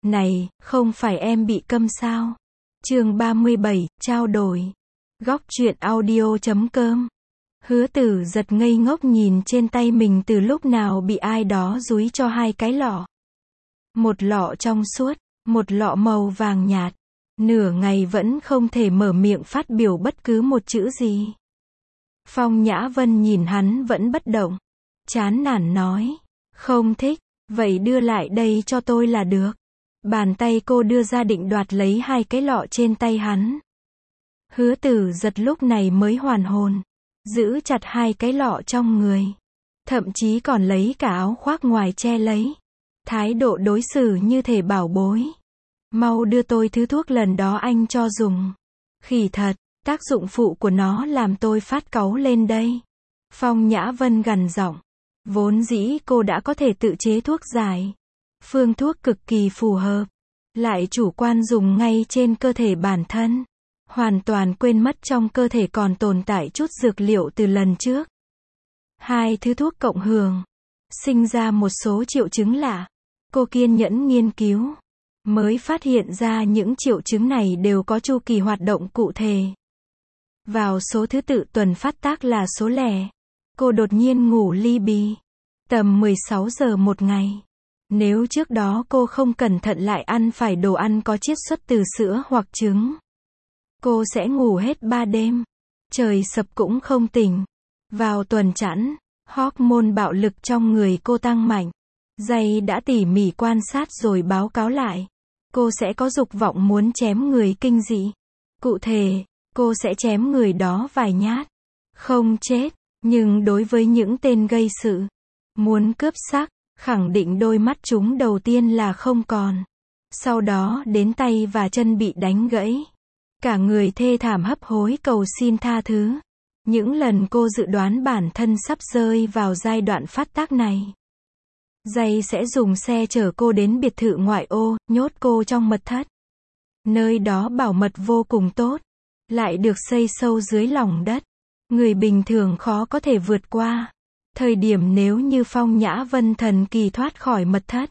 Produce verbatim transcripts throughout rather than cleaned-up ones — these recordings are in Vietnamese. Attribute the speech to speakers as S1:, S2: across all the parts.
S1: Này, không phải em bị câm sao? Chương ba mươi bảy, trao đổi. Góc truyện audio chấm com. Hứa Tử giật ngây ngốc nhìn trên tay mình từ lúc nào bị ai đó dúi cho hai cái lọ. Một lọ trong suốt, một lọ màu vàng nhạt. Nửa ngày vẫn không thể mở miệng phát biểu bất cứ một chữ gì. Phong Nhã Vân nhìn hắn vẫn bất động. Chán nản nói. Không thích, vậy đưa lại đây cho tôi là được. Bàn tay cô đưa ra định đoạt lấy hai cái lọ trên tay hắn. Hứa Tử giật lúc này mới hoàn hồn. Giữ chặt hai cái lọ trong người. Thậm chí còn lấy cả áo khoác ngoài che lấy. Thái độ đối xử như thể bảo bối. Mau đưa tôi thứ thuốc lần đó anh cho dùng. Khỉ thật, tác dụng phụ của nó làm tôi phát cáu lên đây. Phong Nhã Vân gằn giọng. Vốn dĩ cô đã có thể tự chế thuốc giải. Phương thuốc cực kỳ phù hợp. Lại chủ quan dùng ngay trên cơ thể bản thân. Hoàn toàn quên mất trong cơ thể còn tồn tại chút dược liệu từ lần trước. Hai thứ thuốc cộng hưởng. Sinh ra một số triệu chứng lạ. Cô kiên nhẫn nghiên cứu. Mới phát hiện ra những triệu chứng này đều có chu kỳ hoạt động cụ thể. Vào số thứ tự tuần phát tác là số lẻ. Cô đột nhiên ngủ li bì. Tầm mười sáu giờ một ngày. Nếu trước đó cô không cẩn thận lại ăn phải đồ ăn có chiết xuất từ sữa hoặc trứng. Cô sẽ ngủ hết ba đêm. Trời sập cũng không tỉnh. Vào tuần chẵn, hormone bạo lực trong người cô tăng mạnh. Dây đã tỉ mỉ quan sát rồi báo cáo lại. Cô sẽ có dục vọng muốn chém người kinh dị. Cụ thể, cô sẽ chém người đó vài nhát. Không chết, nhưng đối với những tên gây sự, muốn cướp xác, khẳng định đôi mắt chúng đầu tiên là không còn. Sau đó đến tay và chân bị đánh gãy. Cả người thê thảm hấp hối cầu xin tha thứ. Những lần cô dự đoán bản thân sắp rơi vào giai đoạn phát tác này. Dây sẽ dùng xe chở cô đến biệt thự ngoại ô, nhốt cô trong mật thất. Nơi đó bảo mật vô cùng tốt. Lại được xây sâu dưới lòng đất. Người bình thường khó có thể vượt qua. Thời điểm nếu như Phong Nhã Vân thần kỳ thoát khỏi mật thất.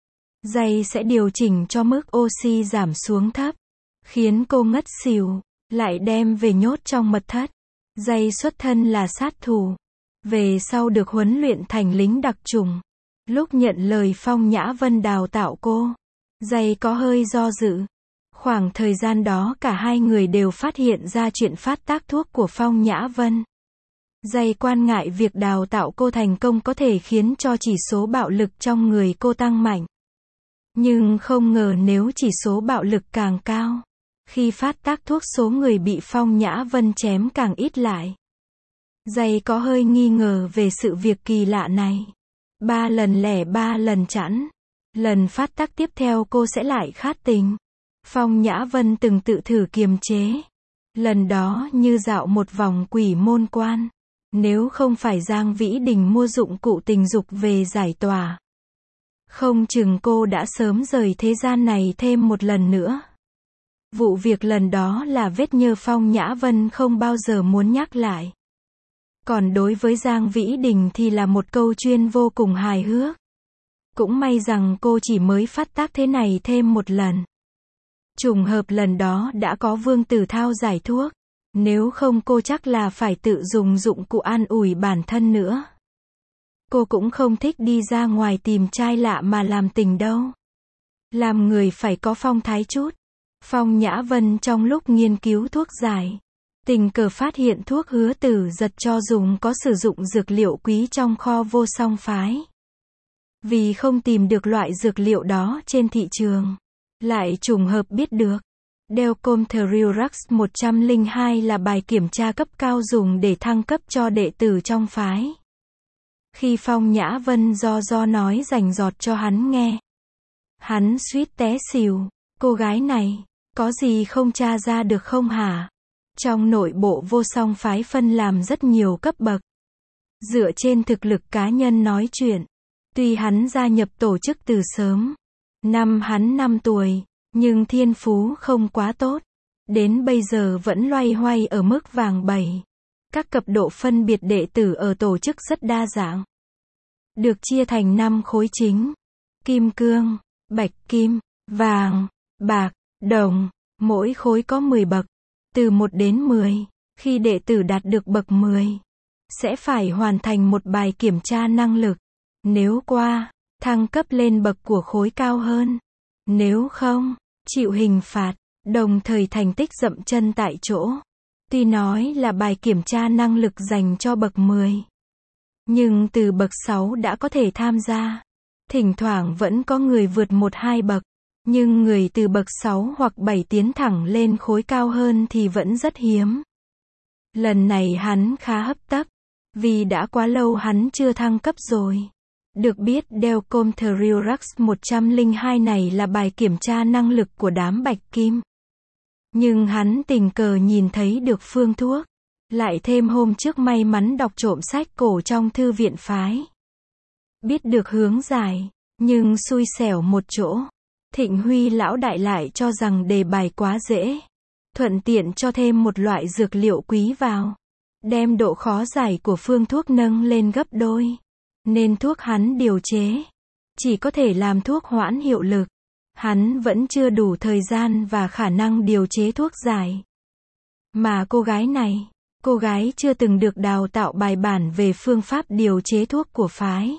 S1: Dây sẽ điều chỉnh cho mức oxy giảm xuống thấp. Khiến cô ngất xỉu. Lại đem về nhốt trong mật thất. Dây xuất thân là sát thủ. Về sau được huấn luyện thành lính đặc chủng. Lúc nhận lời Phong Nhã Vân đào tạo cô, Dây có hơi do dự. Khoảng thời gian đó cả hai người đều phát hiện ra chuyện phát tác thuốc của Phong Nhã Vân. Dây quan ngại việc đào tạo cô thành công có thể khiến cho chỉ số bạo lực trong người cô tăng mạnh. Nhưng không ngờ nếu chỉ số bạo lực càng cao, khi phát tác thuốc số người bị Phong Nhã Vân chém càng ít lại. Dây có hơi nghi ngờ về sự việc kỳ lạ này. Ba lần lẻ ba lần chẵn. Lần phát tác tiếp theo cô sẽ lại khát tình. Phong Nhã Vân từng tự thử kiềm chế. Lần đó như dạo một vòng quỷ môn quan. Nếu không phải Giang Vĩ Đình mua dụng cụ tình dục về giải tỏa. Không chừng cô đã sớm rời thế gian này thêm một lần nữa. Vụ việc lần đó là vết nhơ Phong Nhã Vân không bao giờ muốn nhắc lại. Còn đối với Giang Vĩ Đình thì là một câu chuyên vô cùng hài hước. Cũng may rằng cô chỉ mới phát tác thế này thêm một lần. Trùng hợp lần đó đã có Vương Tử Thao giải thuốc. Nếu không cô chắc là phải tự dùng dụng cụ an ủi bản thân nữa. Cô cũng không thích đi ra ngoài tìm trai lạ mà làm tình đâu. Làm người phải có phong thái chút. Phong Nhã Vân trong lúc nghiên cứu thuốc giải. Tình cờ phát hiện thuốc Hứa Tử giật cho dùng có sử dụng dược liệu quý trong kho Vô Song Phái. Vì không tìm được loại dược liệu đó trên thị trường. Lại trùng hợp biết được. Delcom Theriorux một trăm lẻ hai là bài kiểm tra cấp cao dùng để thăng cấp cho đệ tử trong phái. Khi Phong Nhã Vân do do nói rành rọt cho hắn nghe. Hắn suýt té xỉu. Cô gái này, có gì không tra ra được không hả? Trong nội bộ Vô Song Phái phân làm rất nhiều cấp bậc. Dựa trên thực lực cá nhân nói chuyện. Tuy hắn gia nhập tổ chức từ sớm. Năm hắn năm tuổi. Nhưng thiên phú không quá tốt. Đến bây giờ vẫn loay hoay ở mức vàng bảy. Các cấp độ phân biệt đệ tử ở tổ chức rất đa dạng. Được chia thành năm khối chính. Kim cương, bạch kim, vàng, bạc, đồng, mỗi khối có mười bậc, từ một đến mười. Khi đệ tử đạt được bậc mười, sẽ phải hoàn thành một bài kiểm tra năng lực. Nếu qua, thăng cấp lên bậc của khối cao hơn. Nếu không, chịu hình phạt, đồng thời thành tích dậm chân tại chỗ. Tuy nói là bài kiểm tra năng lực dành cho bậc mười, nhưng từ bậc sáu đã có thể tham gia. Thỉnh thoảng vẫn có người vượt một hai bậc, nhưng người từ bậc sáu hoặc bảy tiến thẳng lên khối cao hơn thì vẫn rất hiếm. Lần này hắn khá hấp tấp, vì đã quá lâu hắn chưa thăng cấp rồi. Được biết Delcom Thriurax một trăm lẻ hai này là bài kiểm tra năng lực của đám bạch kim. Nhưng hắn tình cờ nhìn thấy được phương thuốc. Lại thêm hôm trước may mắn đọc trộm sách cổ trong thư viện phái. Biết được hướng giải, nhưng xui xẻo một chỗ. Thịnh Huy lão đại lại cho rằng đề bài quá dễ. Thuận tiện cho thêm một loại dược liệu quý vào. Đem độ khó giải của phương thuốc nâng lên gấp đôi. Nên thuốc hắn điều chế chỉ có thể làm thuốc hoãn hiệu lực. Hắn vẫn chưa đủ thời gian và khả năng điều chế thuốc giải. Mà cô gái này, cô gái chưa từng được đào tạo bài bản về phương pháp điều chế thuốc của phái.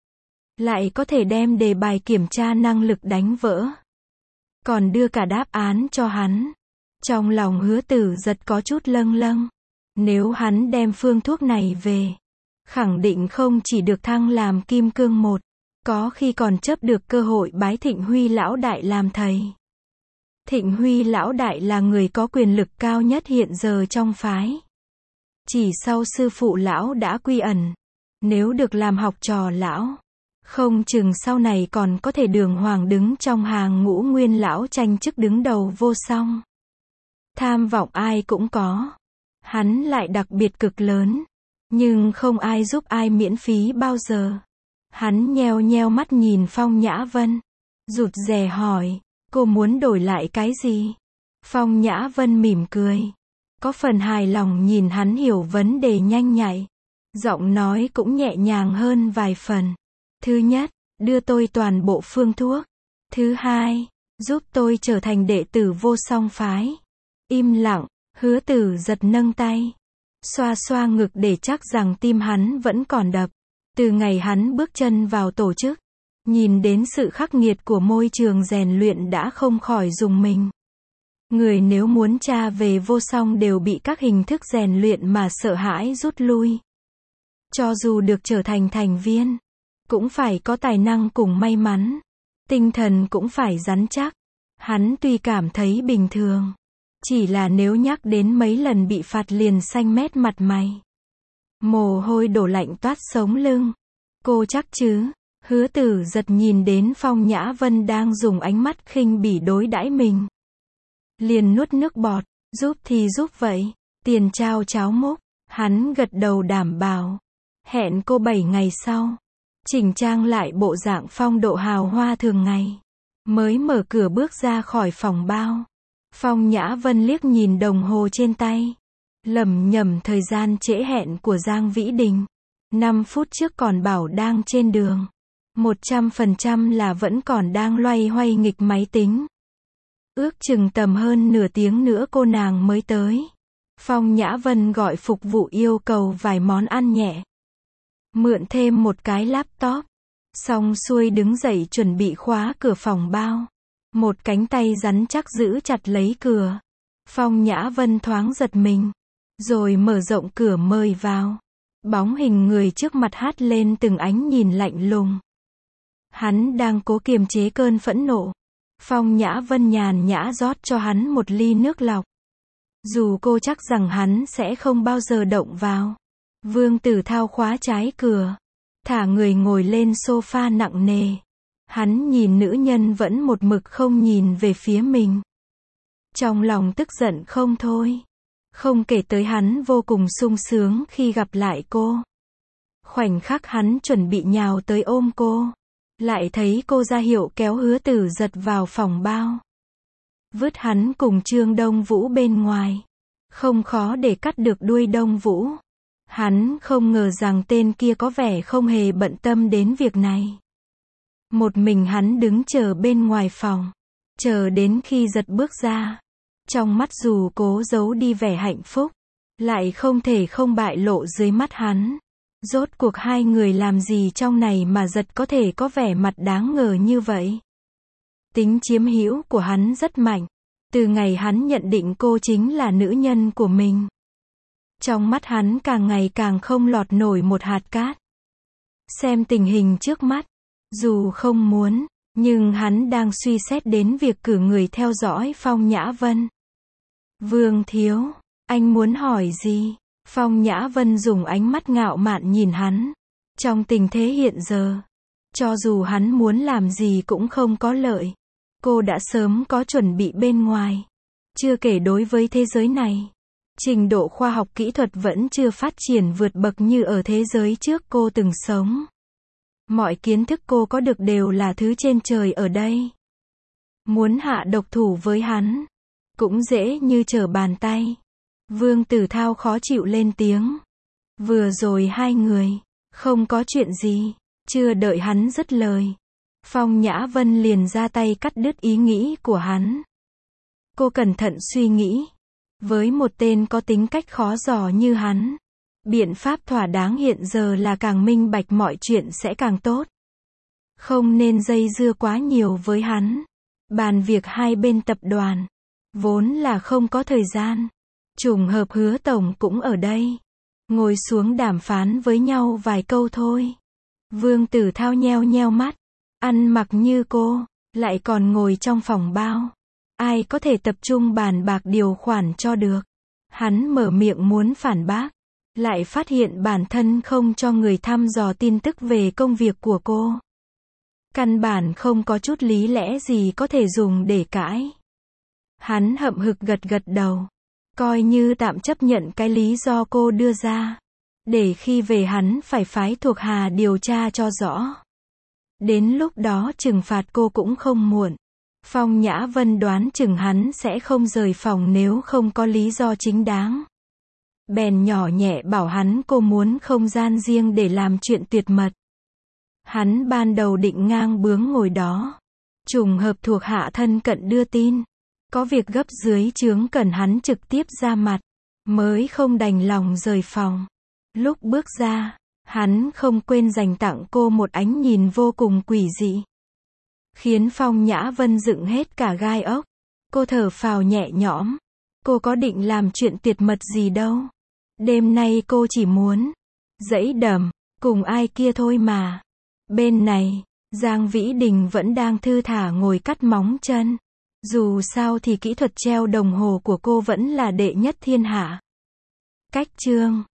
S1: Lại có thể đem đề bài kiểm tra năng lực đánh vỡ. Còn đưa cả đáp án cho hắn. Trong lòng Hứa Tử Giật có chút lâng lâng. Nếu hắn đem phương thuốc này về, khẳng định không chỉ được thăng làm kim cương một, có khi còn chấp được cơ hội bái Thịnh Huy lão đại làm thầy. Thịnh Huy lão đại là người có quyền lực cao nhất hiện giờ trong phái. Chỉ sau sư phụ lão đã quy ẩn, nếu được làm học trò lão, không chừng sau này còn có thể đường hoàng đứng trong hàng ngũ nguyên lão tranh chức đứng đầu vô song. Tham vọng ai cũng có, hắn lại đặc biệt cực lớn, nhưng không ai giúp ai miễn phí bao giờ. Hắn nheo nheo mắt nhìn Phong Nhã Vân, rụt rè hỏi, cô muốn đổi lại cái gì? Phong Nhã Vân mỉm cười, có phần hài lòng nhìn hắn hiểu vấn đề nhanh nhạy. Giọng nói cũng nhẹ nhàng hơn vài phần. Thứ nhất, đưa tôi toàn bộ phương thuốc. Thứ hai, giúp tôi trở thành đệ tử vô song phái. Im lặng, Hứa Tử Giật nâng tay, xoa xoa ngực để chắc rằng tim hắn vẫn còn đập. Từ ngày hắn bước chân vào tổ chức, nhìn đến sự khắc nghiệt của môi trường rèn luyện đã không khỏi rùng mình. Người nếu muốn tra về vô song đều bị các hình thức rèn luyện mà sợ hãi rút lui. Cho dù được trở thành thành viên, cũng phải có tài năng cùng may mắn. Tinh thần cũng phải rắn chắc. Hắn tuy cảm thấy bình thường, chỉ là nếu nhắc đến mấy lần bị phạt liền xanh mét mặt mày. Mồ hôi đổ lạnh toát sống lưng. Cô chắc chứ? Hứa Tử Giật nhìn đến Phong Nhã Vân đang dùng ánh mắt khinh bỉ đối đãi mình. Liền nuốt nước bọt, giúp thì giúp vậy, tiền trao cháo múc. Hắn gật đầu đảm bảo. Hẹn cô bảy ngày sau, chỉnh trang lại bộ dạng phong độ hào hoa thường ngày, mới mở cửa bước ra khỏi phòng bao. Phong Nhã Vân liếc nhìn đồng hồ trên tay, lẩm nhẩm thời gian trễ hẹn của Giang Vĩ Đình. năm phút trước còn bảo đang trên đường. một trăm phần trăm là vẫn còn đang loay hoay nghịch máy tính. Ước chừng tầm hơn nửa tiếng nữa cô nàng mới tới. Phong Nhã Vân gọi phục vụ yêu cầu vài món ăn nhẹ. Mượn thêm một cái laptop. Xong xuôi đứng dậy chuẩn bị khóa cửa phòng bao. Một cánh tay rắn chắc giữ chặt lấy cửa. Phong Nhã Vân thoáng giật mình, rồi mở rộng cửa mời vào. Bóng hình người trước mặt hắt lên từng ánh nhìn lạnh lùng. Hắn đang cố kiềm chế cơn phẫn nộ. Phong Nhã Vân nhàn nhã rót cho hắn một ly nước lọc. Dù cô chắc rằng hắn sẽ không bao giờ động vào. Vương Tử Thao khóa trái cửa, thả người ngồi lên sofa nặng nề. Hắn nhìn nữ nhân vẫn một mực không nhìn về phía mình. Trong lòng tức giận không thôi. Không kể tới hắn vô cùng sung sướng khi gặp lại cô. Khoảnh khắc hắn chuẩn bị nhào tới ôm cô, lại thấy cô ra hiệu kéo Hứa Tử Giật vào phòng bao. Vứt hắn cùng Trương Đông Vũ bên ngoài. Không khó để cắt được đuôi Đông Vũ. Hắn không ngờ rằng tên kia có vẻ không hề bận tâm đến việc này. Một mình hắn đứng chờ bên ngoài phòng. Chờ đến khi giật bước ra, trong mắt dù cố giấu đi vẻ hạnh phúc, lại không thể không bại lộ dưới mắt hắn. Rốt cuộc hai người làm gì trong này mà giật có thể có vẻ mặt đáng ngờ như vậy. Tính chiếm hữu của hắn rất mạnh. Từ ngày hắn nhận định cô chính là nữ nhân của mình, trong mắt hắn càng ngày càng không lọt nổi một hạt cát. Xem tình hình trước mắt, dù không muốn, nhưng hắn đang suy xét đến việc cử người theo dõi Phong Nhã Vân. Vương thiếu, anh muốn hỏi gì? Phong Nhã Vân dùng ánh mắt ngạo mạn nhìn hắn. Trong tình thế hiện giờ, cho dù hắn muốn làm gì cũng không có lợi. Cô đã sớm có chuẩn bị bên ngoài. Chưa kể đối với thế giới này, trình độ khoa học kỹ thuật vẫn chưa phát triển vượt bậc như ở thế giới trước cô từng sống. Mọi kiến thức cô có được đều là thứ trên trời ở đây. Muốn hạ độc thủ với hắn, cũng dễ như trở bàn tay. Vương Tử Thao khó chịu lên tiếng. Vừa rồi hai người, không có chuyện gì. Chưa đợi hắn dứt lời, Phong Nhã Vân liền ra tay cắt đứt ý nghĩ của hắn. Cô cẩn thận suy nghĩ. Với một tên có tính cách khó dò như hắn, biện pháp thỏa đáng hiện giờ là càng minh bạch mọi chuyện sẽ càng tốt. Không nên dây dưa quá nhiều với hắn. Bàn việc hai bên tập đoàn, vốn là không có thời gian. Trùng hợp Hứa tổng cũng ở đây. Ngồi xuống đàm phán với nhau vài câu thôi. Vương Tử Thao nheo nheo mắt. Ăn mặc như cô, lại còn ngồi trong phòng bao. Ai có thể tập trung bàn bạc điều khoản cho được. Hắn mở miệng muốn phản bác, lại phát hiện bản thân không cho người thăm dò tin tức về công việc của cô. Căn bản không có chút lý lẽ gì có thể dùng để cãi. Hắn hậm hực gật gật đầu, coi như tạm chấp nhận cái lý do cô đưa ra. Để khi về hắn phải phái thuộc hạ điều tra cho rõ. Đến lúc đó trừng phạt cô cũng không muộn. Phong Nhã Vân đoán chừng hắn sẽ không rời phòng nếu không có lý do chính đáng. Bèn nhỏ nhẹ bảo hắn cô muốn không gian riêng để làm chuyện tuyệt mật. Hắn ban đầu định ngang bướng ngồi đó. Trùng hợp thuộc hạ thân cận đưa tin. Có việc gấp dưới trướng cần hắn trực tiếp ra mặt. Mới không đành lòng rời phòng. Lúc bước ra, hắn không quên dành tặng cô một ánh nhìn vô cùng quỷ dị. Khiến Phong Nhã Vân dựng hết cả gai ốc. Cô thở phào nhẹ nhõm. Cô có định làm chuyện tuyệt mật gì đâu. Đêm nay cô chỉ muốn dẫy đầm, cùng ai kia thôi mà. Bên này, Giang Vĩ Đình vẫn đang thư thả ngồi cắt móng chân. Dù sao thì kỹ thuật treo đồng hồ của cô vẫn là đệ nhất thiên hạ. Cách chương